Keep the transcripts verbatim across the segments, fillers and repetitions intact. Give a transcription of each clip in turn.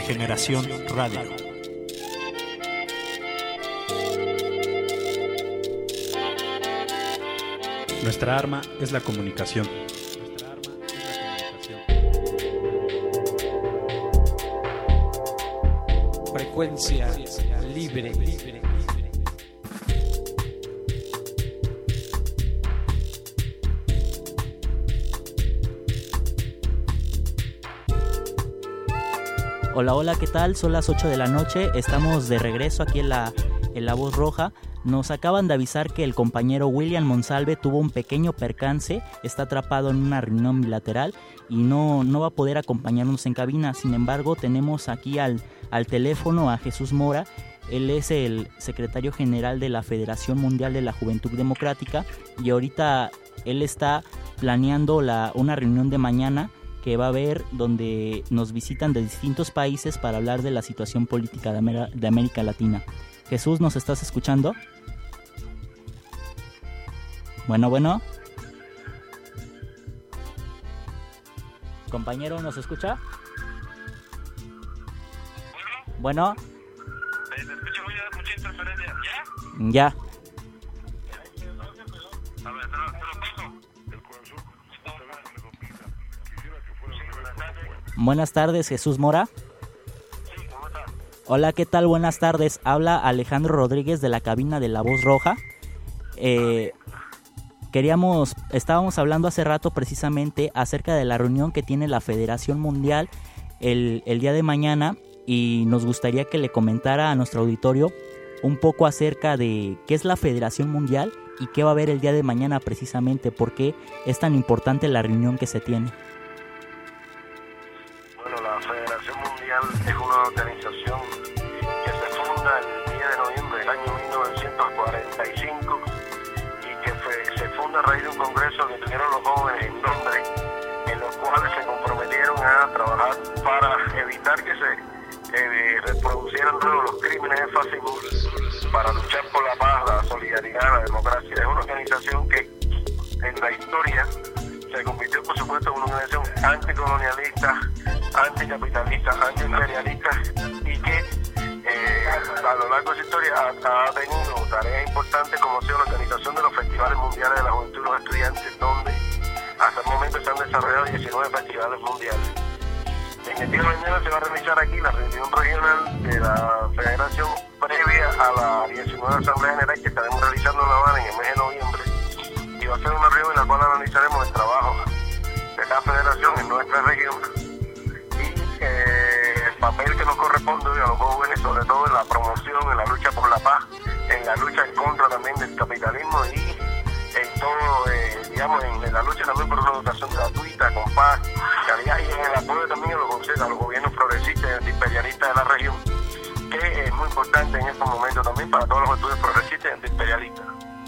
Generación Radio. Nuestra arma es la comunicación. Nuestra arma es la comunicación. Frecuencia libre. libre. Hola, hola, ¿qué tal? Son las ocho de la noche, estamos de regreso aquí en la, en la Voz Roja. Nos acaban de avisar que el compañero William Monsalve tuvo un pequeño percance, está atrapado en una reunión bilateral y no, no va a poder acompañarnos en cabina. Sin embargo, tenemos aquí al, al teléfono a Jesús Mora. Él es el secretario general de la Federación Mundial de la Juventud Democrática y ahorita él está planeando la, una reunión de mañana que va a haber donde nos visitan de distintos países para hablar de la situación política de, Amer- de América Latina. Jesús, ¿nos estás escuchando? Bueno, bueno. Compañero, ¿nos escucha? Bueno. Te escucho mucha interferencia. ¿Ya? Ya. A ver, te lo, te lo paso. Buenas tardes, Jesús Mora. Sí, ¿cómo estás? Hola, ¿qué tal? Buenas tardes. Habla Alejandro Rodríguez de la cabina de La Voz Roja. Eh, queríamos, estábamos hablando hace rato precisamente acerca de la reunión que tiene la Federación Mundial el, el día de mañana y nos gustaría que le comentara a nuestro auditorio un poco acerca de qué es la Federación Mundial y qué va a haber el día de mañana precisamente, por qué es tan importante la reunión que se tiene. Bueno, la Federación Mundial es una organización que se funda el diez de noviembre del año mil novecientos cuarenta y cinco y que fue, se funda a raíz de un congreso que tuvieron los jóvenes en Londres, en los cuales se comprometieron a trabajar para evitar que se eh, reproducieran luego los crímenes de fascismo, para luchar por la paz, la solidaridad, la democracia. Es una organización que en la historia se convirtió, por supuesto, en una organización anticolonialista, anticapitalista, antiimperialista y que eh, a lo largo de su historia ha, ha tenido tareas importantes como ha sido la organización de los festivales mundiales de la juventud y los estudiantes, donde hasta el momento se han desarrollado diecinueve festivales mundiales. En el día de mañana se va a realizar aquí la reunión regional de la Federación previa a la diecinueve Asamblea General que estaremos realizando en La Habana en el mes de noviembre. Y va a ser una reunión en la cual analizaremos el trabajo de la Federación en nuestra región y eh, el papel que nos corresponde a los jóvenes, sobre todo en la promoción, en la lucha por la paz, en la lucha en contra también del capitalismo y en todo, eh, digamos, en, en la lucha también por una educación gratuita, con paz, calidad y en el apoyo también a los, a los gobiernos progresistas y antiimperialistas de la región, que es muy importante en estos momentos también para todos los estudios progresistas y antiimperialistas.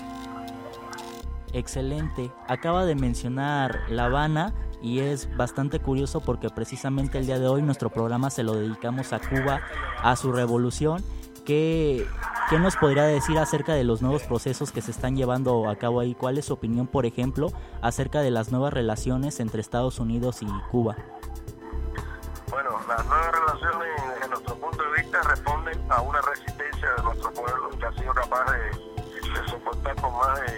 Excelente. Acaba de mencionar La Habana y es bastante curioso porque precisamente el día de hoy nuestro programa se lo dedicamos a Cuba, a su revolución. ¿Qué, qué nos podría decir acerca de los nuevos procesos que se están llevando a cabo ahí? ¿Cuál es su opinión, por ejemplo, acerca de las nuevas relaciones entre Estados Unidos y Cuba? Bueno, las nuevas relaciones, desde nuestro punto de vista, responden a una resistencia de nuestro pueblo que ha sido capaz de, de soportar por más de,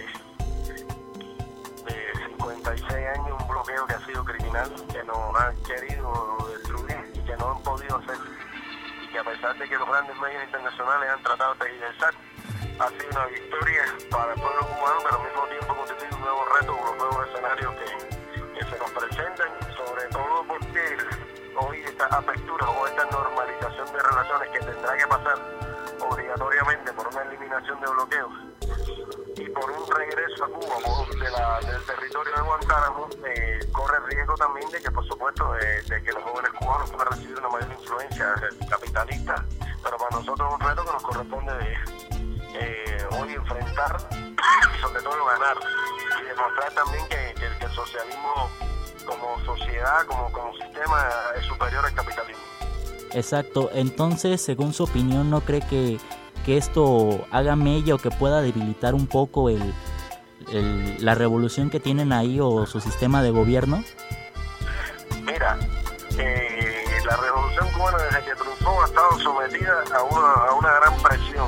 de cincuenta y seis años un bloqueo que ha sido criminal, que nos han querido destruir y que no han podido hacer. Y que a pesar de que los grandes medios internacionales han tratado de tergiversar, ha sido una victoria para el pueblo cubano, pero al mismo tiempo constituye un nuevo reto, unos nuevos escenarios que, que se nos presentan, sobre todo porque hoy esta apertura o esta normalización de relaciones que tendrá que pasar obligatoriamente por una eliminación de bloqueos y por un regreso a Cuba por, de la, del territorio de Guantánamo, eh, corre el riesgo también de que, por supuesto, eh, de que los jóvenes cubanos puedan recibir una mayor influencia capitalista, pero para nosotros es un reto que nos corresponde de, eh, hoy enfrentar y sobre todo ganar y demostrar también que, que, que el socialismo como sociedad, como, como sistema es superior al capitalismo. Exacto. Entonces, según su opinión, ¿no cree que, que esto haga mella o que pueda debilitar un poco el, el, la revolución que tienen ahí o su sistema de gobierno? Mira, eh, la revolución cubana desde que estado sometida a una, a una gran presión.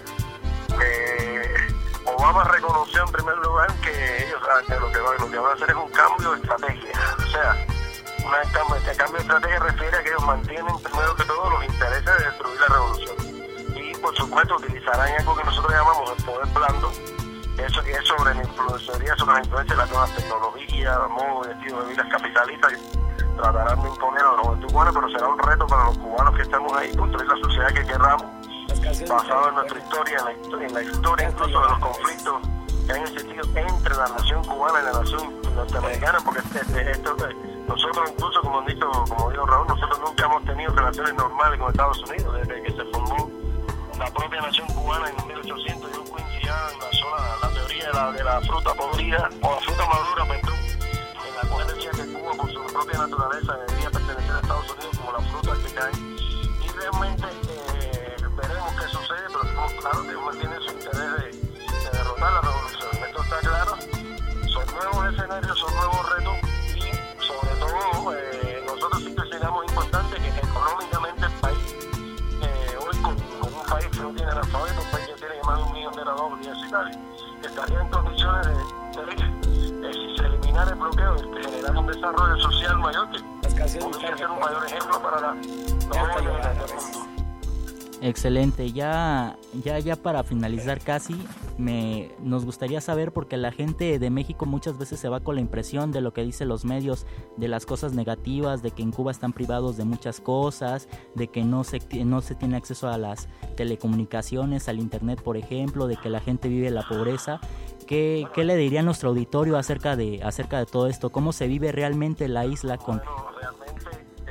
Eh, Obama reconoció en primer lugar que ellos que lo, que van, lo que van a hacer es un cambio de estrategia. O sea, una cambio, este cambio de estrategia refiere a que ellos mantienen primero que todo los intereses de destruir la revolución. Y por supuesto utilizarán algo que nosotros llamamos el poder blando, eso que es sobre la influencia, sobre la influencia de las nuevas tecnologías, modos de estilo de vida capitalistas, que tratarán de imponer a los juventud cubana, pero será un reto para los cubanos que estamos ahí, construir la sociedad que querramos, basado en nuestra historia, en la historia, en la historia incluso de los conflictos que han existido entre la nación cubana y la nación norteamericana, porque este, esto, nosotros incluso, como han dicho, como dijo Raúl, nosotros nunca hemos tenido relaciones normales con Estados Unidos, desde que se formó la propia nación cubana en mil ochocientos, y un coincidía en la zona, la teoría de la, de la fruta podrida, o la fruta madura, perdón, en la cual decía que Cuba, por su propia naturaleza, debería pertenecer a Estados Unidos como las frutas que caen. Y realmente eh, veremos qué sucede, pero estamos claros que ellos tienen su interés de, de derrotar la revolución. Esto está claro, son nuevos escenarios, son nuevos retos, y sobre todo eh, nosotros sí consideramos importante que económicamente el país, eh, hoy con, con un país que no tiene analfabeto, un país que tiene más de un millón de graduados universitarios, estaría en condiciones de, de, de si se eliminara el bloqueo, de generar un desarrollo social mayor, que podría ser un mayor ejemplo para la, los jóvenes del mundo. Excelente, ya, ya, ya para finalizar casi, me, nos gustaría saber, porque la gente de México muchas veces se va con la impresión de lo que dicen los medios, de las cosas negativas, de que en Cuba están privados de muchas cosas, de que no se, no se tiene acceso a las telecomunicaciones, al internet, por ejemplo, de que la gente vive la pobreza. ¿Qué, qué le diría a nuestro auditorio acerca de, acerca de todo esto? ¿Cómo se vive realmente la isla con...? Bueno, realmente,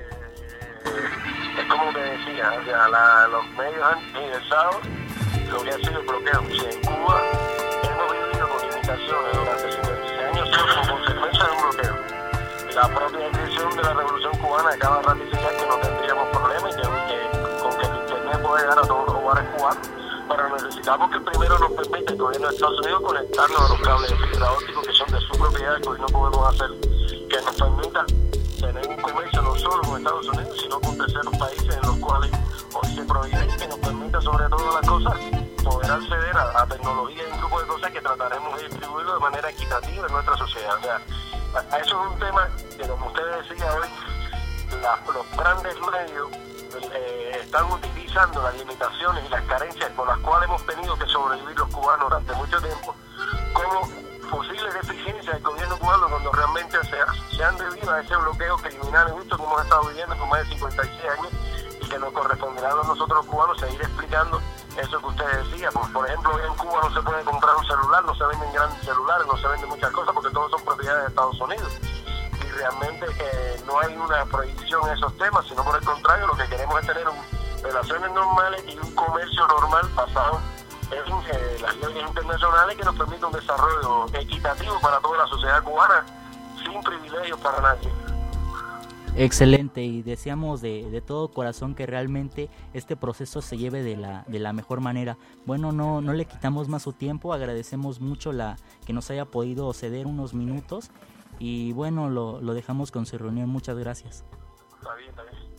eh, es como te decía, o sea, la, los medios han ingresado lo que ha sido el bloqueo. O sea, en Cuba hemos vivido con limitaciones durante cincuenta y seis años como consecuencia de un bloqueo. La propia decisión de la Revolución Cubana acaba de ratificar que no tendríamos problemas y que, que con que el internet puede llegar a todos los hogares cubanos, pero necesitamos que primero nos permita el gobierno de Estados Unidos conectarnos a los cables de fibra óptica que son de su propiedad, que hoy no podemos hacer, que nos permita tener un comercio no solo con Estados Unidos, sino con terceros países en los cuales hoy se prohíbe, y que nos permita sobre todo las cosas poder acceder a, a tecnología y un grupo de cosas que trataremos de distribuirlo de manera equitativa en nuestra sociedad. O sea, eso es un tema que, como usted decía hoy, la, los grandes medios eh, están utilizando las limitaciones y las carencias con las cuales hemos tenido que sobrevivir los cubanos durante mucho tiempo como posibles deficiencias del gobierno cubano, cuando realmente se, se han debido a ese bloqueo criminal injusto que hemos estado viviendo por más de cincuenta y seis años, y que nos corresponderá a nosotros los cubanos seguir explicando eso que usted decía. Por, por ejemplo, hoy en Cuba no se puede comprar un celular, no se venden grandes celulares, no se venden muchas cosas porque todos son propiedades de Estados Unidos. Y realmente eh, no hay una prohibición en esos temas, sino por el contrario, lo que queremos es tener un, relaciones normales y un comercio normal basado en eh, las leyes internacionales que nos permitan un desarrollo equitativo para toda la sociedad cubana, sin privilegios para nadie. Excelente, y deseamos de, de todo corazón que realmente este proceso se lleve de la, de la mejor manera. Bueno, no, no le quitamos más su tiempo, agradecemos mucho la que nos haya podido ceder unos minutos, y bueno, lo, lo dejamos con su reunión. Muchas gracias. Está bien, está bien.